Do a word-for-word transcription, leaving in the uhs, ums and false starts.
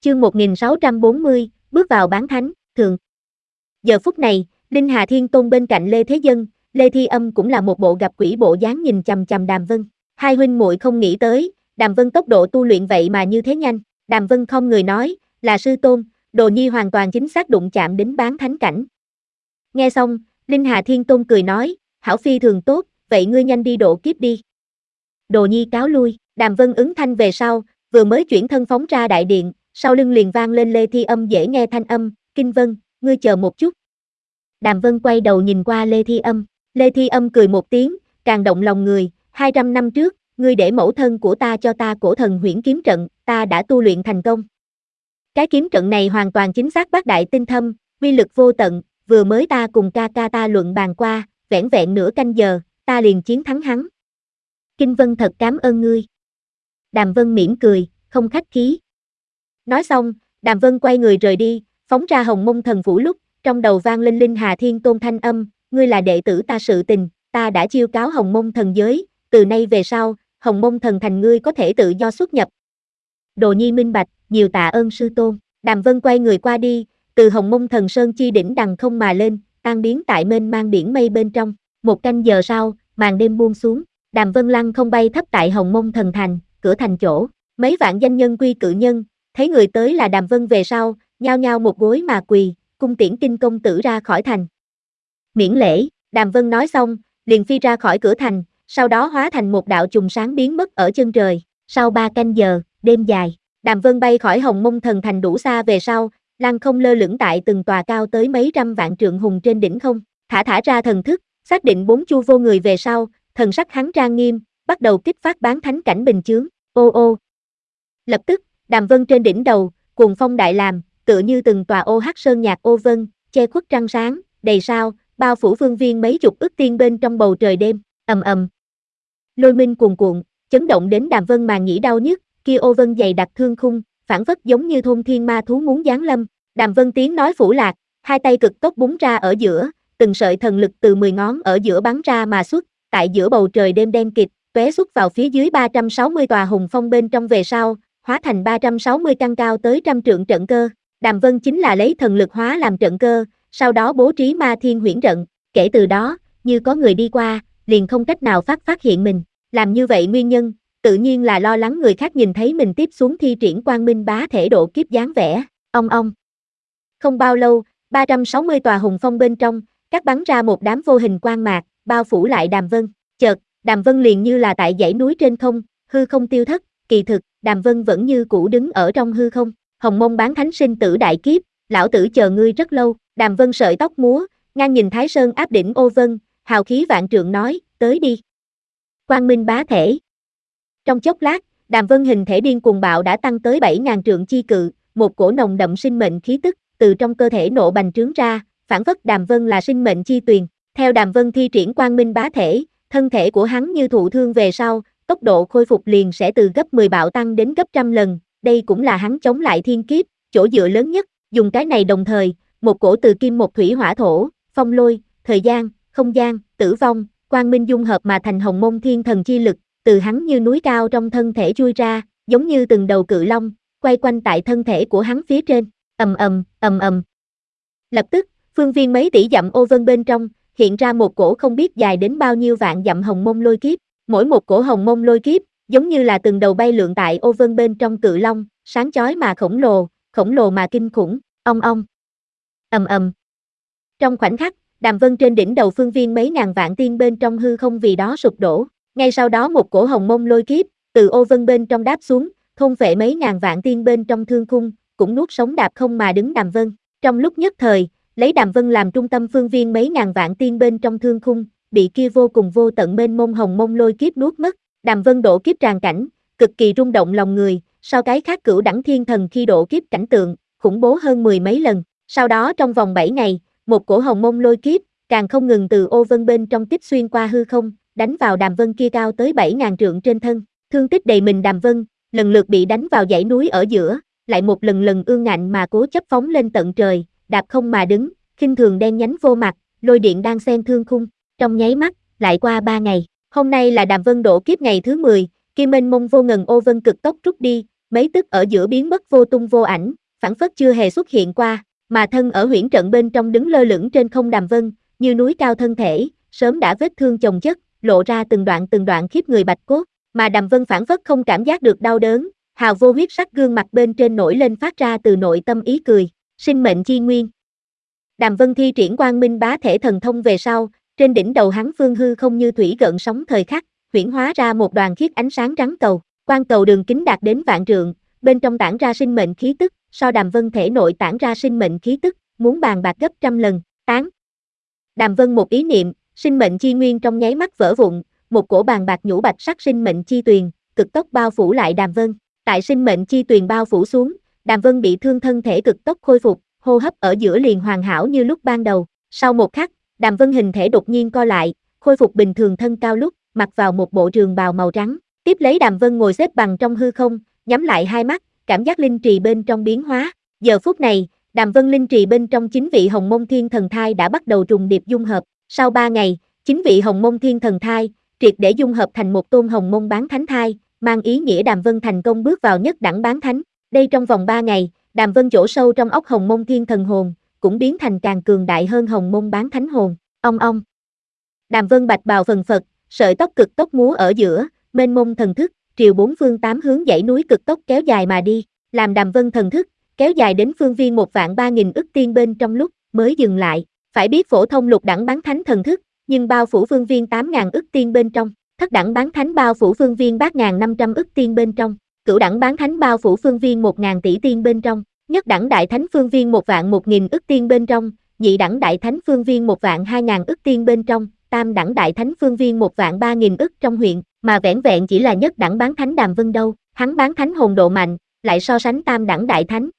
Chương một nghìn sáu trăm bốn mươi, bước vào bán thánh, thường. Giờ phút này, Linh Hà Thiên Tôn bên cạnh Lê Thế Dân, Lê Thi Âm cũng là một bộ gặp quỷ bộ dáng nhìn chằm chằm Đàm Vân. Hai huynh muội không nghĩ tới, Đàm Vân tốc độ tu luyện vậy mà như thế nhanh. Đàm Vân không người nói, là sư tôn, đồ nhi hoàn toàn chính xác đụng chạm đến bán thánh cảnh. Nghe xong, Linh Hà Thiên Tôn cười nói, hảo phi thường tốt, vậy ngươi nhanh đi độ kiếp đi. Đồ nhi cáo lui, Đàm Vân ứng thanh về sau, vừa mới chuyển thân phóng ra đại điện, sau lưng liền vang lên Lê Thi Âm dễ nghe thanh âm, Kinh Vân, ngươi chờ một chút. Đàm Vân quay đầu nhìn qua Lê Thi Âm, Lê Thi Âm cười một tiếng, càng động lòng người, hai trăm năm trước, ngươi để mẫu thân của ta cho ta cổ thần huyễn kiếm trận, ta đã tu luyện thành công. Cái kiếm trận này hoàn toàn chính xác bát đại tinh thâm, uy lực vô tận, vừa mới ta cùng ca ca ta luận bàn qua, vẻn vẹn nửa canh giờ, ta liền chiến thắng hắn. Kinh Vân thật cảm ơn ngươi. Đàm Vân mỉm cười, không khách khí. Nói xong, Đàm Vân quay người rời đi, phóng ra Hồng Mông Thần Phủ lúc, trong đầu vang lên Linh Hà Thiên Tôn thanh âm, ngươi là đệ tử ta sự tình, ta đã chiêu cáo Hồng Mông Thần giới, từ nay về sau, Hồng Mông Thần thành ngươi có thể tự do xuất nhập. Đồ nhi minh bạch, nhiều tạ ơn sư tôn. Đàm Vân quay người qua đi, từ Hồng Mông Thần Sơn chi đỉnh đằng không mà lên, tan biến tại mênh mang biển mây bên trong. Một canh giờ sau, màn đêm buông xuống, Đàm Vân lăng không bay thấp tại Hồng Mông Thần thành, cửa thành chỗ, mấy vạn danh nhân quy cự nhân, thấy người tới là Đàm Vân về sau, nhao nhao một gối mà quỳ, cung tiễn Kinh công tử ra khỏi thành. Miễn lễ, Đàm Vân nói xong, liền phi ra khỏi cửa thành, sau đó hóa thành một đạo chùm sáng biến mất ở chân trời. Sau ba canh giờ, đêm dài, Đàm Vân bay khỏi Hồng Mông Thần thành đủ xa về sau, lăng không lơ lửng tại từng tòa cao tới mấy trăm vạn trượng hùng trên đỉnh không, thả thả ra thần thức, xác định bốn chu vô người về sau, thần sắc hắn trang nghiêm, bắt đầu kích phát bán thánh cảnh bình chướng. Ô ô. Lập tức, Đàm Vân trên đỉnh đầu, cuồng phong đại làm, tựa như từng tòa ô hắc sơn nhạc ô vân, che khuất trăng sáng, đầy sao, bao phủ phương viên mấy chục ức tiên bên trong bầu trời đêm, ầm ầm. Lôi minh cuồn cuộn, chấn động đến Đàm Vân màng nhĩ đau nhức, kia ô vân dày đặc thương khung, phản phất giống như thôn thiên ma thú muốn giáng lâm. Đàm Vân tiếng nói phủ lạc, hai tay cực tốc búng ra ở giữa, từng sợi thần lực từ mười ngón ở giữa bắn ra mà xuất, tại giữa bầu trời đêm đen kịt, tóe xuất vào phía dưới ba trăm sáu mươi tòa hùng phong bên trong về sau, hóa thành ba trăm sáu mươi căn cao tới trăm trượng trận cơ. Đàm Vân chính là lấy thần lực hóa làm trận cơ, sau đó bố trí ma thiên huyễn trận, kể từ đó, như có người đi qua, liền không cách nào phát phát hiện mình. Làm như vậy nguyên nhân, tự nhiên là lo lắng người khác nhìn thấy mình tiếp xuống thi triển quang minh bá thể độ kiếp dáng vẻ. Ong ong. Không bao lâu, ba trăm sáu mươi tòa hùng phong bên trong, cắt bắn ra một đám vô hình quang mạc, bao phủ lại Đàm Vân. Chợt, Đàm Vân liền như là tại dãy núi trên không, hư không tiêu thất, kỳ thực, Đàm Vân vẫn như cũ đứng ở trong hư không. Hồng Mông bán thánh sinh tử đại kiếp, lão tử chờ ngươi rất lâu. Đàm Vân sợi tóc múa, ngang nhìn Thái Sơn áp đỉnh ô vân, hào khí vạn trượng nói, tới đi. Quang minh bá thể. Trong chốc lát, Đàm Vân hình thể điên cuồng bạo đã tăng tới bảy ngàn trượng chi cự, một cổ nồng đậm sinh mệnh khí tức từ trong cơ thể nộ bành trướng ra, phản phất Đàm Vân là sinh mệnh chi tuyền. Theo Đàm Vân thi triển quang minh bá thể, thân thể của hắn như thụ thương về sau, tốc độ khôi phục liền sẽ từ gấp mười bạo tăng đến gấp trăm lần, đây cũng là hắn chống lại thiên kiếp, chỗ dựa lớn nhất, dùng cái này đồng thời, một cổ từ kim một thủy hỏa thổ, phong lôi, thời gian, không gian, tử vong, quang minh dung hợp mà thành Hồng Mông thiên thần chi lực, từ hắn như núi cao trong thân thể chui ra, giống như từng đầu cự long, quay quanh tại thân thể của hắn phía trên, ầm ầm, ầm ầm. Lập tức, phương viên mấy tỷ dặm ô vân bên trong, hiện ra một cổ không biết dài đến bao nhiêu vạn dặm Hồng Mông lôi kiếp, mỗi một cổ Hồng Mông lôi kiếp, giống như là từng đầu bay lượn tại ô vân bên trong cự long, sáng chói mà khổng lồ, khổng lồ mà kinh khủng, ong ong. Ầm ầm. Trong khoảnh khắc, Đàm Vân trên đỉnh đầu phương viên mấy ngàn vạn tiên bên trong hư không vì đó sụp đổ, ngay sau đó một cổ Hồng Mông lôi kiếp, từ ô vân bên trong đáp xuống, thôn phệ mấy ngàn vạn tiên bên trong thương khung, cũng nuốt sống đạp không mà đứng Đàm Vân. Trong lúc nhất thời, lấy Đàm Vân làm trung tâm phương viên mấy ngàn vạn tiên bên trong thương khung, bị kia vô cùng vô tận mênh mông Hồng Mông lôi kiếp nuốt mất. Đàm Vân độ kiếp tràn cảnh, cực kỳ rung động lòng người, so cái khác cửu đẳng thiên thần khi độ kiếp cảnh tượng, khủng bố hơn mười mấy lần. Sau đó trong vòng bảy ngày, một cổ Hồng Mông lôi kiếp, càng không ngừng từ ô vân bên trong tiếp xuyên qua hư không, đánh vào Đàm Vân kia cao tới bảy ngàn trượng trên thân, thương tích đầy mình Đàm Vân, lần lượt bị đánh vào dãy núi ở giữa, lại một lần lần ương ngạnh mà cố chấp phóng lên tận trời, đạp không mà đứng, khinh thường đen nhánh vô mặt, lôi điện đang xen thương khung, trong nháy mắt, lại qua ba ngày, hôm nay là Đàm Vân độ kiếp ngày thứ mười, kia mênh mông vô ngần ô vân cực tốc rút đi, mấy tức ở giữa biến mất vô tung vô ảnh, phảng phất chưa hề xuất hiện qua, mà thân ở huyễn trận bên trong đứng lơ lửng trên không Đàm Vân, như núi cao thân thể, sớm đã vết thương chồng chất, lộ ra từng đoạn từng đoạn khiếp người bạch cốt, mà Đàm Vân phảng phất không cảm giác được đau đớn, hào vô huyết sắc gương mặt bên trên nổi lên phát ra từ nội tâm ý cười, sinh mệnh chi nguyên. Đàm Vân thi triển quang minh bá thể thần thông về sau, trên đỉnh đầu hắn phương hư không như thủy gợn sóng thời khắc, huyễn hóa ra một đoàn khiết ánh sáng trắng cầu, quang cầu đường kính đạt đến vạn trượng, bên trong tản ra sinh mệnh khí tức, so Đàm Vân thể nội tản ra sinh mệnh khí tức, muốn bàn bạc gấp trăm lần, tán. Đàm Vân một ý niệm, sinh mệnh chi nguyên trong nháy mắt vỡ vụn, một cổ bàn bạc nhũ bạch sắc sinh mệnh chi tuyền, cực tốc bao phủ lại Đàm Vân. Tại sinh mệnh chi tuyền bao phủ xuống, Đàm Vân bị thương thân thể cực tốc khôi phục, hô hấp ở giữa liền hoàn hảo như lúc ban đầu. Sau một khắc, Đàm Vân hình thể đột nhiên co lại, khôi phục bình thường thân cao lúc, mặc vào một bộ trường bào màu trắng. Tiếp lấy Đàm Vân ngồi xếp bằng trong hư không, nhắm lại hai mắt, cảm giác linh trì bên trong biến hóa. Giờ phút này, Đàm Vân linh trì bên trong chín vị Hồng Mông Thiên Thần Thai đã bắt đầu trùng điệp dung hợp. Sau ba ngày, chín vị Hồng Mông Thiên Thần Thai triệt để dung hợp thành một tôn Hồng Mông Bán Thánh Thai, mang ý nghĩa Đàm Vân thành công bước vào nhất đẳng bán thánh. Đây trong vòng ba ngày, Đàm Vân chỗ sâu trong óc Hồng Mông Thiên Thần Hồn cũng biến thành càng cường đại hơn Hồng Mông Bán Thánh Hồn. Ong ong. Đàm Vân bạch bào phần phật, sợi tóc cực tốc múa ở giữa, mênh mông thần thức, triều bốn phương tám hướng dãy núi cực tốc kéo dài mà đi, làm Đàm Vân thần thức kéo dài đến phương viên một vạn ba nghìn ức tiên bên trong lúc mới dừng lại. Phải biết phổ thông lục đẳng bán thánh thần thức, nhưng bao phủ phương viên tám ngàn ức tiên bên trong, thất đẳng bán thánh bao phủ phương viên bát ngàn năm trăm ức tiên bên trong, cửu đẳng bán thánh bao phủ phương viên một ngàn tỷ tiên bên trong, nhất đẳng đại thánh phương viên một vạn một nghìn ức tiên bên trong, nhị đẳng đại thánh phương viên một vạn hai ngàn ức tiên bên trong, tam đẳng đại thánh phương viên một vạn ba nghìn ức trong huyện, mà vẻn vẹn chỉ là nhất đẳng bán thánh Đàm Vân đâu, hắn bán thánh hồn độ mạnh, lại so sánh tam đẳng đại thánh,